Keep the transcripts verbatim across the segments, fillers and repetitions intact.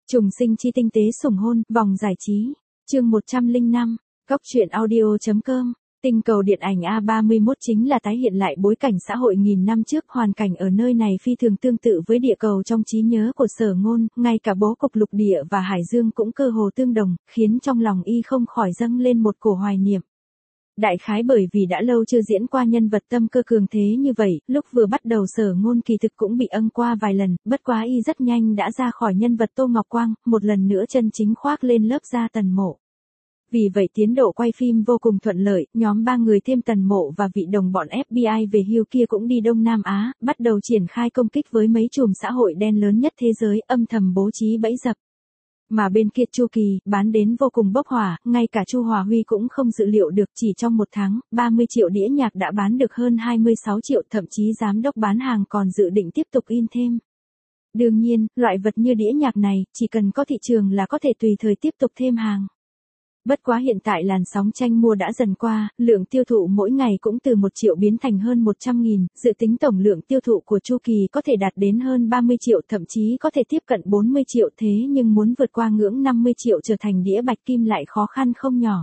Trùng sinh chi tinh tế sủng hôn, vòng giải trí. Chương một trăm lẻ năm, Góc truyện audio chấm com. Tinh cầu điện ảnh A ba mươi mốt chính là tái hiện lại bối cảnh xã hội nghìn năm trước, hoàn cảnh ở nơi này phi thường tương tự với địa cầu trong trí nhớ của Sở Ngôn, ngay cả bố cục lục địa và hải dương cũng cơ hồ tương đồng, khiến trong lòng y không khỏi dâng lên một cổ hoài niệm. Đại khái bởi vì đã lâu chưa diễn qua nhân vật tâm cơ cường thế như vậy, lúc vừa bắt đầu Sở Ngôn kỳ thực cũng bị âng qua vài lần, bất quá y rất nhanh đã ra khỏi nhân vật Tô Ngọc Quang, một lần nữa chân chính khoác lên lớp da Tần Mộ. Vì vậy tiến độ quay phim vô cùng thuận lợi, nhóm ba người thêm Tần Mộ và vị đồng bọn ép bê i về hưu kia cũng đi Đông Nam Á, bắt đầu triển khai công kích với mấy chùm xã hội đen lớn nhất thế giới, âm thầm bố trí bẫy dập. Mà bên kia Chu Kỳ, bán đến vô cùng bốc hỏa, ngay cả Chu Hòa Huy cũng không dự liệu được chỉ trong một tháng, ba mươi triệu đĩa nhạc đã bán được hơn hai mươi sáu triệu, thậm chí giám đốc bán hàng còn dự định tiếp tục in thêm. Đương nhiên, loại vật như đĩa nhạc này, chỉ cần có thị trường là có thể tùy thời tiếp tục thêm hàng. Bất quá hiện tại làn sóng tranh mua đã dần qua, lượng tiêu thụ mỗi ngày cũng từ một triệu biến thành hơn một trăm nghìn, dự tính tổng lượng tiêu thụ của Chu Kỳ có thể đạt đến hơn ba mươi triệu, thậm chí có thể tiếp cận bốn mươi triệu, thế nhưng muốn vượt qua ngưỡng năm mươi triệu trở thành đĩa bạch kim lại khó khăn không nhỏ.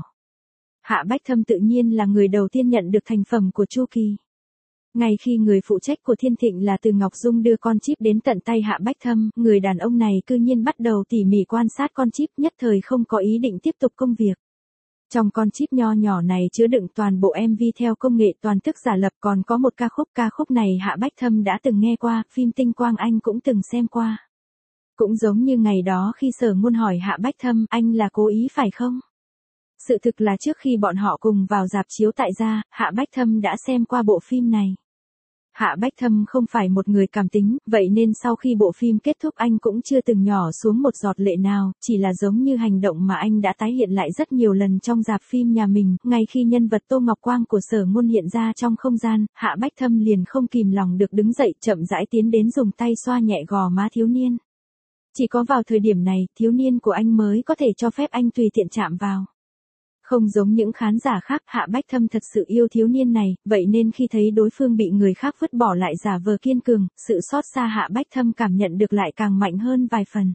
Hạ Bách Thâm tự nhiên là người đầu tiên nhận được thành phẩm của Chu Kỳ. Ngay khi người phụ trách của Thiên Thịnh là Từ Ngọc Dung đưa con chip đến tận tay Hạ Bách Thâm, người đàn ông này cư nhiên bắt đầu tỉ mỉ quan sát con chip, nhất thời không có ý định tiếp tục công việc. Trong con chip nho nhỏ này chứa đựng toàn bộ em vê theo công nghệ toàn thức giả lập, còn có một ca khúc, ca khúc này Hạ Bách Thâm đã từng nghe qua, phim Tinh Quang anh cũng từng xem qua. Cũng giống như ngày đó khi Sở Ngôn hỏi Hạ Bách Thâm, anh là cố ý phải không? Sự thực là trước khi bọn họ cùng vào rạp chiếu tại gia, Hạ Bách Thâm đã xem qua bộ phim này. Hạ Bách Thâm không phải một người cảm tính, vậy nên sau khi bộ phim kết thúc anh cũng chưa từng nhỏ xuống một giọt lệ nào, chỉ là giống như hành động mà anh đã tái hiện lại rất nhiều lần trong rạp phim nhà mình, ngay khi nhân vật Tô Ngọc Quang của Sở Ngôn hiện ra trong không gian, Hạ Bách Thâm liền không kìm lòng được đứng dậy, chậm rãi tiến đến dùng tay xoa nhẹ gò má thiếu niên. Chỉ có vào thời điểm này, thiếu niên của anh mới có thể cho phép anh tùy tiện chạm vào. Không giống những khán giả khác, Hạ Bách Thâm thật sự yêu thiếu niên này, vậy nên khi thấy đối phương bị người khác vứt bỏ lại giả vờ kiên cường, sự xót xa Hạ Bách Thâm cảm nhận được lại càng mạnh hơn vài phần.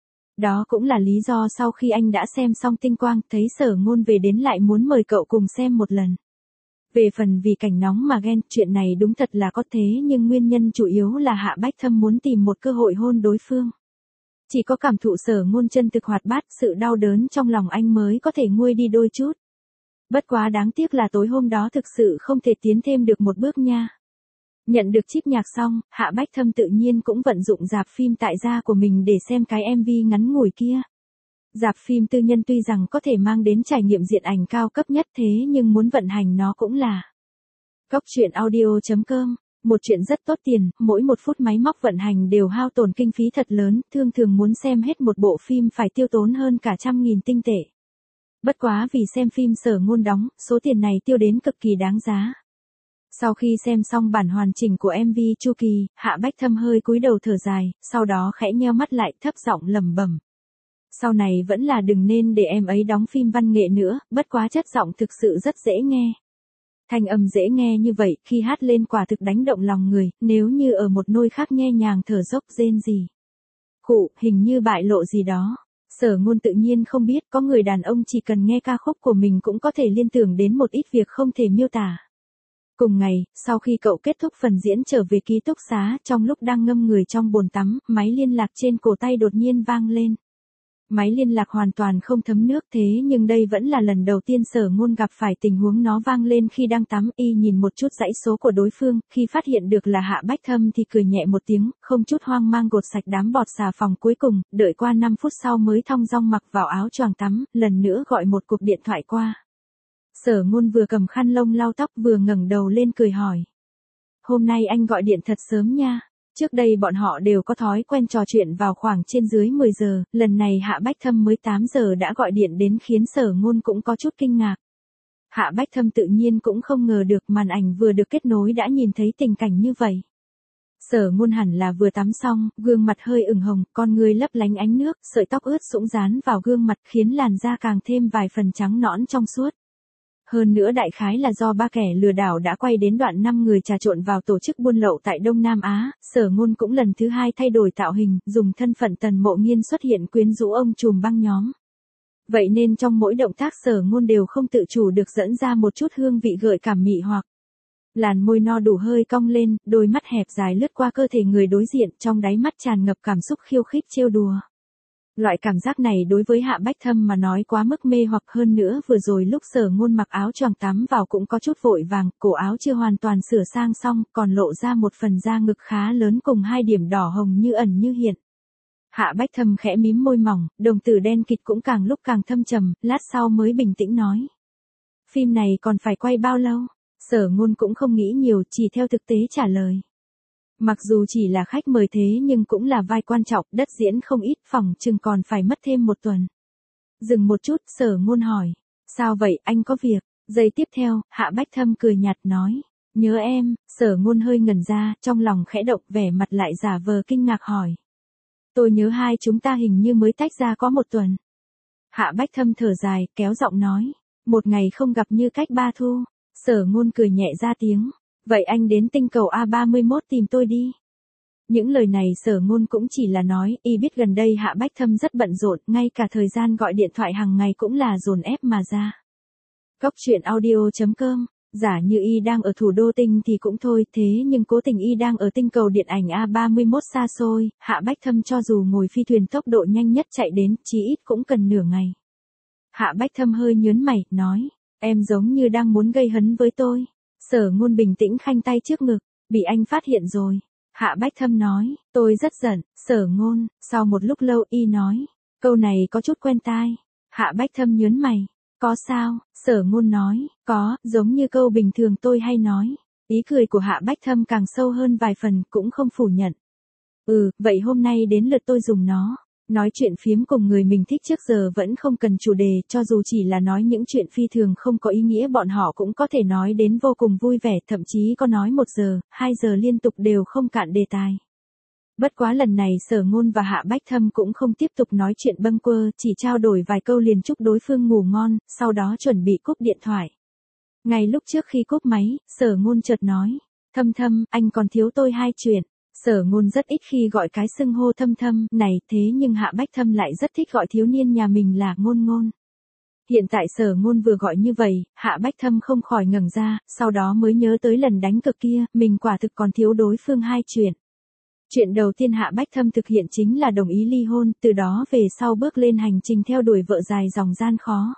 Đó cũng là lý do sau khi anh đã xem xong Tinh Quang, thấy Sở Ngôn về đến lại muốn mời cậu cùng xem một lần. Về phần vì cảnh nóng mà ghen, chuyện này đúng thật là có thế, nhưng nguyên nhân chủ yếu là Hạ Bách Thâm muốn tìm một cơ hội hôn đối phương. Chỉ có cảm thụ Sở Ngôn chân thực hoạt bát, sự đau đớn trong lòng anh mới có thể nguôi đi đôi chút. Bất quá đáng tiếc là tối hôm đó thực sự không thể tiến thêm được một bước nha. Nhận được chip nhạc xong, Hạ Bách Thâm tự nhiên cũng vận dụng rạp phim tại gia của mình để xem cái em vê ngắn ngủi kia. Rạp phim tư nhân tuy rằng có thể mang đến trải nghiệm diện ảnh cao cấp nhất, thế nhưng muốn vận hành nó cũng là Góc truyện audio chấm com. Một chuyện rất tốt tiền, mỗi một phút máy móc vận hành đều hao tổn kinh phí thật lớn, thường thường muốn xem hết một bộ phim phải tiêu tốn hơn cả trăm nghìn tinh tệ. Bất quá vì xem phim Sở Ngôn đóng, số tiền này tiêu đến cực kỳ đáng giá. Sau khi xem xong bản hoàn chỉnh của em vê Chu Kỳ, Hạ Bách Thâm hơi cúi đầu thở dài, sau đó khẽ nheo mắt lại, thấp giọng lẩm bẩm. Sau này vẫn là đừng nên để em ấy đóng phim văn nghệ nữa, bất quá chất giọng thực sự rất dễ nghe. Thanh âm dễ nghe như vậy, khi hát lên quả thực đánh động lòng người, nếu như ở một nơi khác nhẹ nhàng thở dốc rên gì. Khụ, hình như bại lộ gì đó. Sở Ngôn tự nhiên không biết, có người đàn ông chỉ cần nghe ca khúc của mình cũng có thể liên tưởng đến một ít việc không thể miêu tả. Cùng ngày, sau khi cậu kết thúc phần diễn trở về ký túc xá, trong lúc đang ngâm người trong bồn tắm, máy liên lạc trên cổ tay đột nhiên vang lên. Máy liên lạc hoàn toàn không thấm nước, thế nhưng đây vẫn là lần đầu tiên Sở Ngôn gặp phải tình huống nó vang lên khi đang tắm. Y nhìn một chút dãy số của đối phương, khi phát hiện được là Hạ Bách Thâm thì cười nhẹ một tiếng, không chút hoang mang gột sạch đám bọt xà phòng cuối cùng, đợi qua năm phút sau mới thong dong mặc vào áo choàng tắm, lần nữa gọi một cuộc điện thoại qua. Sở Ngôn vừa cầm khăn lông lau tóc vừa ngẩng đầu lên cười hỏi. Hôm nay anh gọi điện thật sớm nha. Trước đây bọn họ đều có thói quen trò chuyện vào khoảng trên dưới mười giờ, lần này Hạ Bách Thâm mới tám giờ đã gọi điện đến khiến Sở Ngôn cũng có chút kinh ngạc. Hạ Bách Thâm tự nhiên cũng không ngờ được màn ảnh vừa được kết nối đã nhìn thấy tình cảnh như vậy. Sở Ngôn hẳn là vừa tắm xong, gương mặt hơi ửng hồng, con người lấp lánh ánh nước, sợi tóc ướt sũng dán vào gương mặt khiến làn da càng thêm vài phần trắng nõn trong suốt. Hơn nữa đại khái là do ba kẻ lừa đảo đã quay đến đoạn năm người trà trộn vào tổ chức buôn lậu tại Đông Nam Á, Sở Ngôn cũng lần thứ hai thay đổi tạo hình, dùng thân phận Tần Mộ Nghiên xuất hiện quyến rũ ông trùm băng nhóm. Vậy nên trong mỗi động tác Sở Ngôn đều không tự chủ được dẫn ra một chút hương vị gợi cảm mị hoặc. Làn môi no đủ hơi cong lên, đôi mắt hẹp dài lướt qua cơ thể người đối diện, trong đáy mắt tràn ngập cảm xúc khiêu khích trêu đùa. Loại cảm giác này đối với Hạ Bách Thâm mà nói quá mức mê hoặc, hơn nữa vừa rồi lúc Sở Ngôn mặc áo choàng tắm vào cũng có chút vội vàng, cổ áo chưa hoàn toàn sửa sang xong, còn lộ ra một phần da ngực khá lớn cùng hai điểm đỏ hồng như ẩn như hiện. Hạ Bách Thâm khẽ mím môi mỏng, đồng tử đen kịt cũng càng lúc càng thâm trầm, lát sau mới bình tĩnh nói. Phim này còn phải quay bao lâu? Sở Ngôn cũng không nghĩ nhiều, chỉ theo thực tế trả lời. Mặc dù chỉ là khách mời thế nhưng cũng là vai quan trọng, đất diễn không ít, phòng chừng còn phải mất thêm một tuần. Dừng một chút, Sở Ngôn hỏi. Sao vậy, anh có việc? Giây tiếp theo, Hạ Bách Thâm cười nhạt nói. Nhớ em. Sở Ngôn hơi ngẩn ra, trong lòng khẽ động, vẻ mặt lại giả vờ kinh ngạc hỏi. Tôi nhớ hai chúng ta hình như mới tách ra có một tuần. Hạ Bách Thâm thở dài, kéo giọng nói. Một ngày không gặp như cách ba thu. Sở Ngôn cười nhẹ ra tiếng. Vậy anh đến tinh cầu A ba mươi mốt tìm tôi đi. Những lời này Sở Ngôn cũng chỉ là nói, y biết gần đây Hạ Bách Thâm rất bận rộn, ngay cả thời gian gọi điện thoại hàng ngày cũng là dồn ép mà ra. Cóc truyện audio chấm com, giả như y đang ở thủ đô tinh thì cũng thôi, thế nhưng cố tình y đang ở tinh cầu điện ảnh A ba mươi mốt xa xôi, Hạ Bách Thâm cho dù ngồi phi thuyền tốc độ nhanh nhất chạy đến, chí ít cũng cần nửa ngày. Hạ Bách Thâm hơi nhớn mày, nói, em giống như đang muốn gây hấn với tôi. Sở Ngôn bình tĩnh khanh tay trước ngực, bị anh phát hiện rồi. Hạ Bách Thâm nói, tôi rất giận. Sở Ngôn, sau một lúc lâu y nói, câu này có chút quen tai. Hạ Bách Thâm nhớn mày, có sao? Sở Ngôn nói, có, giống như câu bình thường tôi hay nói. Ý cười của Hạ Bách Thâm càng sâu hơn vài phần, cũng không phủ nhận. Ừ, vậy hôm nay đến lượt tôi dùng nó. Nói chuyện phiếm cùng người mình thích trước giờ vẫn không cần chủ đề, cho dù chỉ là nói những chuyện phi thường không có ý nghĩa bọn họ cũng có thể nói đến vô cùng vui vẻ, thậm chí có nói một giờ, hai giờ liên tục đều không cạn đề tài. Bất quá lần này Sở Ngôn và Hạ Bách Thâm cũng không tiếp tục nói chuyện bâng quơ, chỉ trao đổi vài câu liền chúc đối phương ngủ ngon, sau đó chuẩn bị cúp điện thoại. Ngay lúc trước khi cúp máy, Sở Ngôn chợt nói, Thâm Thâm, anh còn thiếu tôi hai chuyện. Sở Ngôn rất ít khi gọi cái xưng hô Thâm Thâm này, thế nhưng Hạ Bách Thâm lại rất thích gọi thiếu niên nhà mình là Ngôn Ngôn. Hiện tại Sở Ngôn vừa gọi như vậy, Hạ Bách Thâm không khỏi ngẩng ra, sau đó mới nhớ tới lần đánh cược kia, mình quả thực còn thiếu đối phương hai chuyện. Chuyện đầu tiên Hạ Bách Thâm thực hiện chính là đồng ý ly hôn, từ đó về sau bước lên hành trình theo đuổi vợ dài dòng gian khó.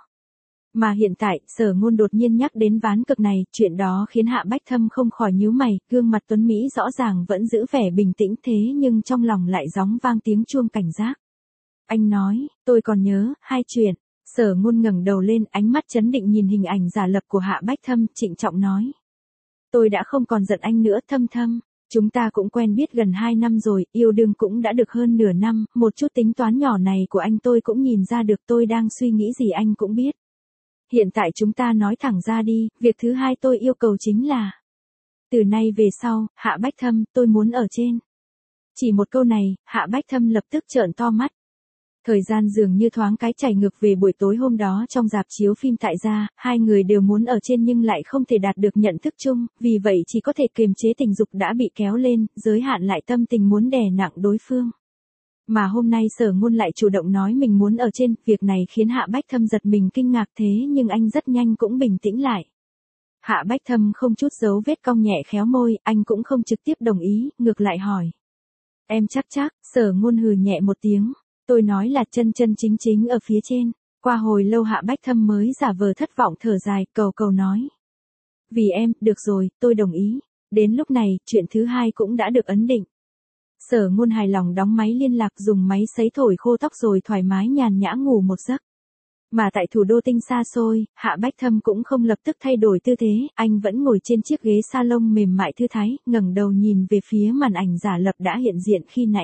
Mà hiện tại, Sở Ngôn đột nhiên nhắc đến ván cược này, chuyện đó khiến Hạ Bách Thâm không khỏi nhíu mày, gương mặt tuấn Mỹ rõ ràng vẫn giữ vẻ bình tĩnh thế nhưng trong lòng lại gióng vang tiếng chuông cảnh giác. Anh nói, tôi còn nhớ, hai chuyện. Sở Ngôn ngẩng đầu lên, ánh mắt chấn định nhìn hình ảnh giả lập của Hạ Bách Thâm, trịnh trọng nói. Tôi đã không còn giận anh nữa Thâm Thâm. Chúng ta cũng quen biết gần hai năm rồi, yêu đương cũng đã được hơn nửa năm, một chút tính toán nhỏ này của anh tôi cũng nhìn ra được, tôi đang suy nghĩ gì anh cũng biết. Hiện tại chúng ta nói thẳng ra đi, việc thứ hai tôi yêu cầu chính là. Từ nay về sau, Hạ Bách Thâm, tôi muốn ở trên. Chỉ một câu này, Hạ Bách Thâm lập tức trợn to mắt. Thời gian dường như thoáng cái chảy ngược về buổi tối hôm đó trong rạp chiếu phim tại gia, hai người đều muốn ở trên nhưng lại không thể đạt được nhận thức chung, vì vậy chỉ có thể kiềm chế tình dục đã bị kéo lên, giới hạn lại tâm tình muốn đè nặng đối phương. Mà hôm nay Sở Ngôn lại chủ động nói mình muốn ở trên, việc này khiến Hạ Bách Thâm giật mình kinh ngạc thế nhưng anh rất nhanh cũng bình tĩnh lại. Hạ Bách Thâm không chút dấu vết cong nhẹ khéo môi, anh cũng không trực tiếp đồng ý, ngược lại hỏi. Em chắc chắc, Sở Ngôn hừ nhẹ một tiếng, tôi nói là chân chân chính chính ở phía trên. Qua hồi lâu Hạ Bách Thâm mới giả vờ thất vọng thở dài, cầu cầu nói. Vì em, được rồi, tôi đồng ý. Đến lúc này, chuyện thứ hai cũng đã được ấn định. Sở Ngôn hài lòng đóng máy liên lạc dùng máy sấy thổi khô tóc rồi thoải mái nhàn nhã ngủ một giấc. Mà tại thủ đô tinh xa xôi, Hạ Bách Thâm cũng không lập tức thay đổi tư thế, anh vẫn ngồi trên chiếc ghế salon mềm mại thư thái, ngẩng đầu nhìn về phía màn ảnh giả lập đã hiện diện khi nãy.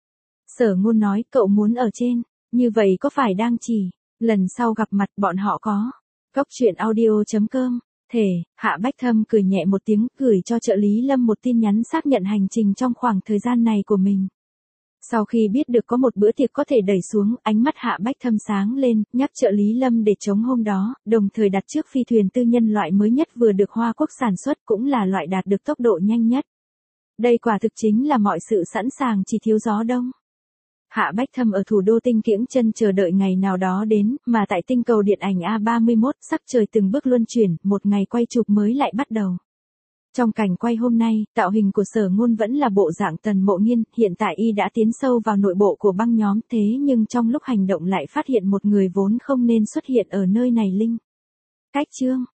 Sở Ngôn nói, cậu muốn ở trên, như vậy có phải đang chỉ, lần sau gặp mặt bọn họ có. Cóc truyện audio chấm com. Thể, Hạ Bách Thâm cười nhẹ một tiếng, gửi cho trợ lý Lâm một tin nhắn xác nhận hành trình trong khoảng thời gian này của mình. Sau khi biết được có một bữa tiệc có thể đẩy xuống, ánh mắt Hạ Bách Thâm sáng lên, nhắc trợ lý Lâm để chống hôm đó, đồng thời đặt trước phi thuyền tư nhân loại mới nhất vừa được Hoa Quốc sản xuất, cũng là loại đạt được tốc độ nhanh nhất. Đây quả thực chính là mọi sự sẵn sàng, chỉ thiếu gió đông. Hạ Bách Thâm ở thủ đô tinh kiễng chân chờ đợi ngày nào đó đến, mà tại tinh cầu điện ảnh A ba mươi mốt, sắc trời từng bước luân chuyển, một ngày quay chụp mới lại bắt đầu. Trong cảnh quay hôm nay, tạo hình của Sở Ngôn vẫn là bộ dạng Tần Mộ Nghiên, hiện tại y đã tiến sâu vào nội bộ của băng nhóm, thế nhưng trong lúc hành động lại phát hiện một người vốn không nên xuất hiện ở nơi này. Linh. Cách chương